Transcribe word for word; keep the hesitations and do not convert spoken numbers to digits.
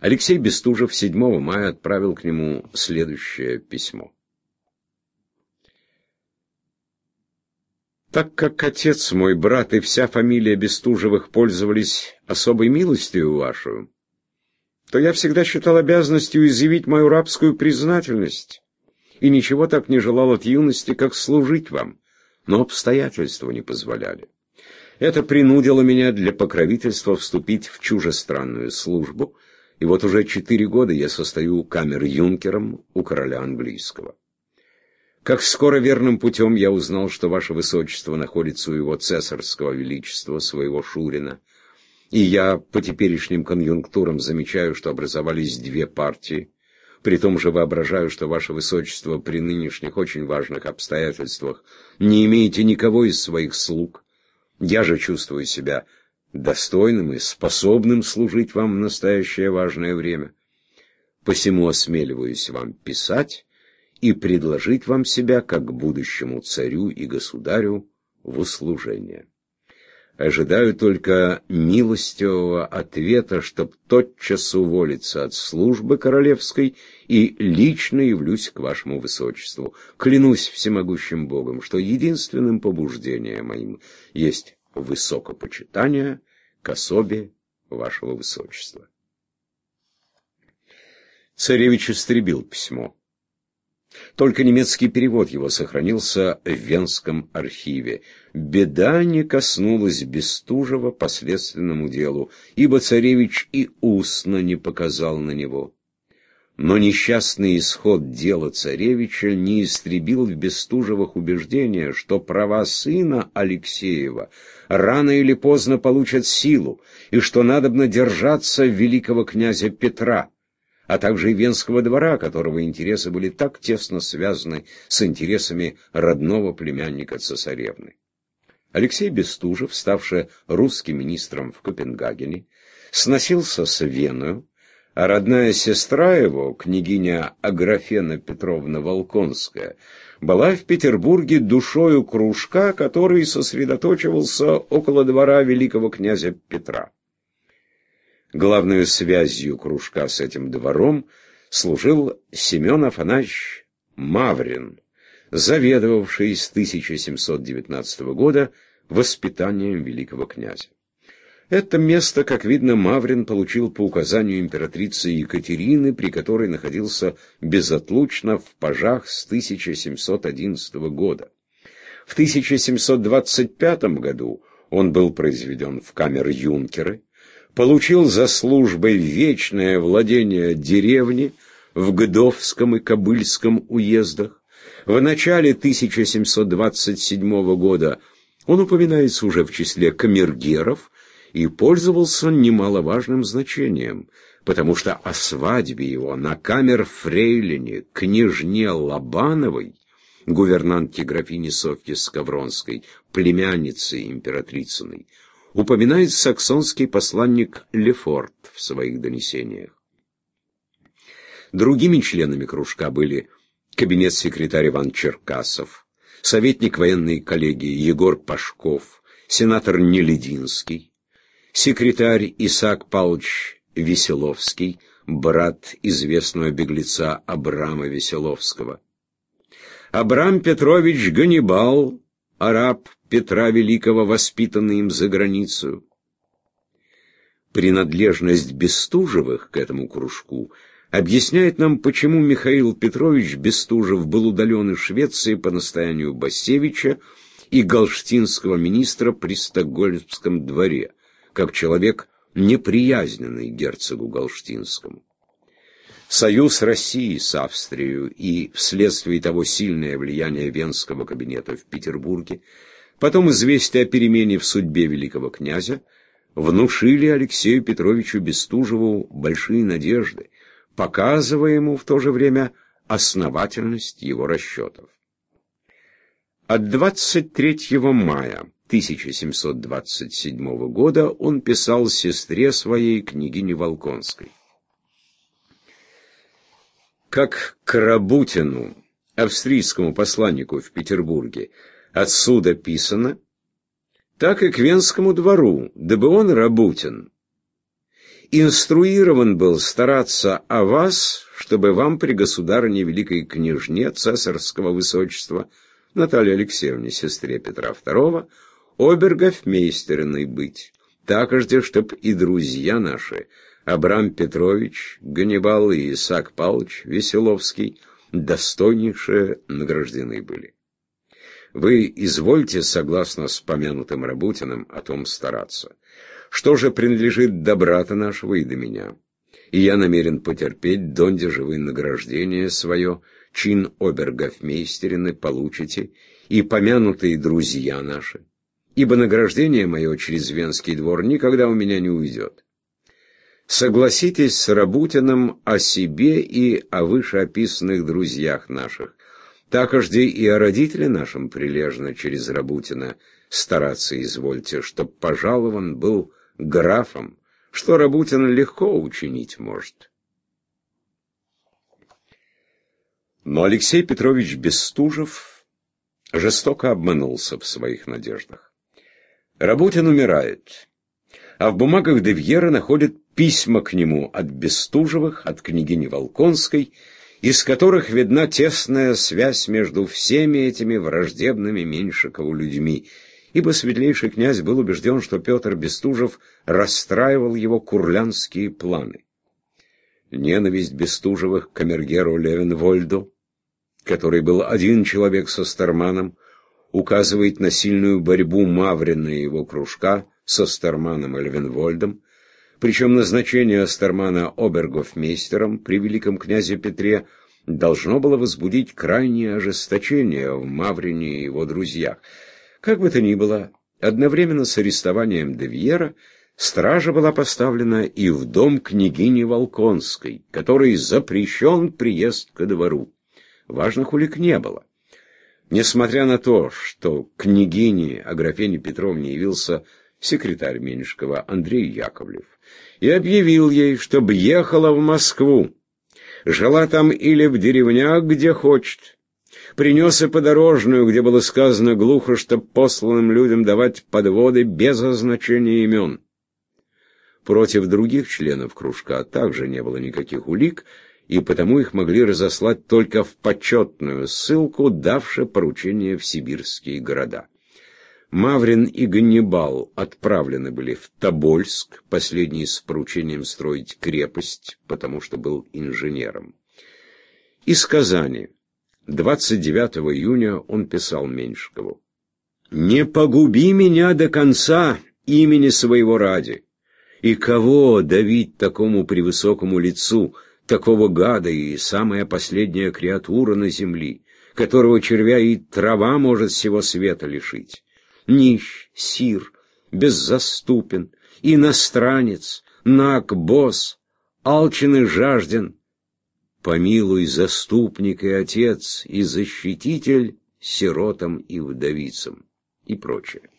Алексей Бестужев седьмого мая отправил к нему следующее письмо. Так как отец мой, брат и вся фамилия Бестужевых пользовались особой милостью вашу, то я всегда считал обязанностью изъявить мою рабскую признательность, и ничего так не желал от юности, как служить вам, но обстоятельства не позволяли. Это принудило меня для покровительства вступить в чужестранную службу, и вот уже четыре года я состою камер-юнкером у короля английского. Как скоро верным путем я узнал, что ваше высочество находится у его цесарского величества, своего Шурина, и я по теперешним конъюнктурам замечаю, что образовались две партии, при том же воображаю, что ваше высочество при нынешних очень важных обстоятельствах не имеете никого из своих слуг. Я же чувствую себя достойным и способным служить вам в настоящее важное время. Посему осмеливаюсь вам писать и предложить вам себя как будущему царю и государю в услужение. Ожидаю только милостивого ответа, чтоб тотчас уволиться от службы королевской и лично явлюсь к вашему высочеству. Клянусь всемогущим Богом, что единственным побуждением моим есть высокопочитание к особе вашего высочества. Царевич истребил письмо. Только немецкий перевод его сохранился в Венском архиве. Беда не коснулась Бестужева по следственному делу, ибо царевич и устно не показал на него. Но несчастный исход дела царевича не истребил в Бестужевых убеждения, что права сына Алексеева рано или поздно получат силу, и что надобно держаться великого князя Петра, а также и Венского двора, которого интересы были так тесно связаны с интересами родного племянника цесаревны. Алексей Бестужев, ставший русским министром в Копенгагене, сносился с Веною, а родная сестра его, княгиня Аграфена Петровна Волконская, была в Петербурге душою кружка, который сосредоточивался около двора великого князя Петра. Главной связью кружка с этим двором служил Семен Афанасьевич Маврин, заведовавший с тысяча семьсот девятнадцатого года воспитанием великого князя. Это место, как видно, Маврин получил по указанию императрицы Екатерины, при которой находился безотлучно в пажах с тысяча семьсот одиннадцатого года. В тысяча семьсот двадцать пятом году он был произведен в камер-юнкеры, получил за службой вечное владение деревни в Гдовском и Кобыльском уездах. В начале тысяча семьсот двадцать седьмого года он упоминается уже в числе камергеров и пользовался немаловажным значением, потому что о свадьбе его на камер-фрейлине княжне Лобановой, гувернантке графини Софьи Скавронской, племянницы императрицыной, упоминает саксонский посланник Лефорт в своих донесениях. Другими членами кружка были кабинет-секретарь Иван Черкасов, советник военной коллегии Егор Пашков, сенатор Нелединский, секретарь Исаак Павлович Веселовский, брат известного беглеца Абрама Веселовского, Абрам Петрович Ганнибал, араб Петра Великого, воспитанный им за границу. Принадлежность Бестужевых к этому кружку объясняет нам, почему Михаил Петрович Бестужев был удален из Швеции по настоянию Басевича и галштинского министра при Стокгольмском дворе, как человек неприязненный герцогу Галштинскому. Союз России с Австрией и вследствие того сильное влияние Венского кабинета в Петербурге, потом известие о перемене в судьбе великого князя, внушили Алексею Петровичу Бестужеву большие надежды, показывая ему в то же время основательность его расчетов. От двадцать третьего мая тысяча семьсот двадцать седьмого года он писал сестре своей, княгине Волконской: «Как к Рабутину, австрийскому посланнику в Петербурге, отсюда писано, так и к Венскому двору, дабы он, Рабутин, инструирован был стараться о вас, чтобы вам при государыне великой княжне цесарского высочества Наталье Алексеевне, сестре Петра Второго, обергофмейстериной быть. Такожде, чтоб и друзья наши, Абрам Петрович, Ганнибал и Исаак Павлович Веселовский, достойнейшие награждены были. Вы извольте, согласно с помянутым Рабутиным, о том стараться. Что же принадлежит до брата нашего и до меня? И я намерен потерпеть, донде же вы награждение свое, чин обергофмейстерины получите, и помянутые друзья наши, ибо награждение мое через Венский двор никогда у меня не уйдет. Согласитесь с Рабутиным о себе и о вышеописанных друзьях наших. Такожде и о родителе нашем прилежно через Рабутина стараться извольте, чтоб пожалован был графом, что Рабутин легко учинить может. Но Алексей Петрович Бестужев жестоко обманулся в своих надеждах. Рабутин умирает, а в бумагах де Вьера находят письма к нему от Бестужевых, от княгини Волконской, из которых видна тесная связь между всеми этими враждебными Меньшикову людьми, ибо светлейший князь был убежден, что Петр Бестужев расстраивал его курлянские планы. Ненависть Бестужевых к камергеру Левенвольду, который был один человек со Старманом, указывает на сильную борьбу Маврина и его кружка со Старманом и Левенвольдом, причем назначение Стармана обергофмейстером при великом князе Петре должно было возбудить крайнее ожесточение в Маврине и его друзьях. Как бы то ни было, одновременно с арестованием де Вьера стража была поставлена и в дом княгини Волконской, который запрещен приезд ко двору. Важных улик не было. Несмотря на то, что к княгине Аграфене Петровне явился секретарь Меньшикова Андрей Яковлев и объявил ей, чтобы ехала в Москву, жила там или в деревнях, где хочет. Принес и подорожную, где было сказано глухо, чтоб посланным людям давать подводы без означения имен. Против других членов кружка также не было никаких улик, и потому их могли разослать только в почетную ссылку, давши поручение в сибирские города. Маврин и Ганнибал отправлены были в Тобольск, последний с поручением строить крепость, потому что был инженером. Из Казани двадцать девятого июня он писал Меньшикову: «Не погуби меня до конца имени своего ради, и кого давить такому превысокому лицу, такого гада и самая последняя креатура на земли, которого червя и трава может всего света лишить. Нищ, сир, беззаступен, иностранец, наг, босс, алчен и жажден. Помилуй, заступник и отец, и защититель сиротам и вдовицам», и прочее.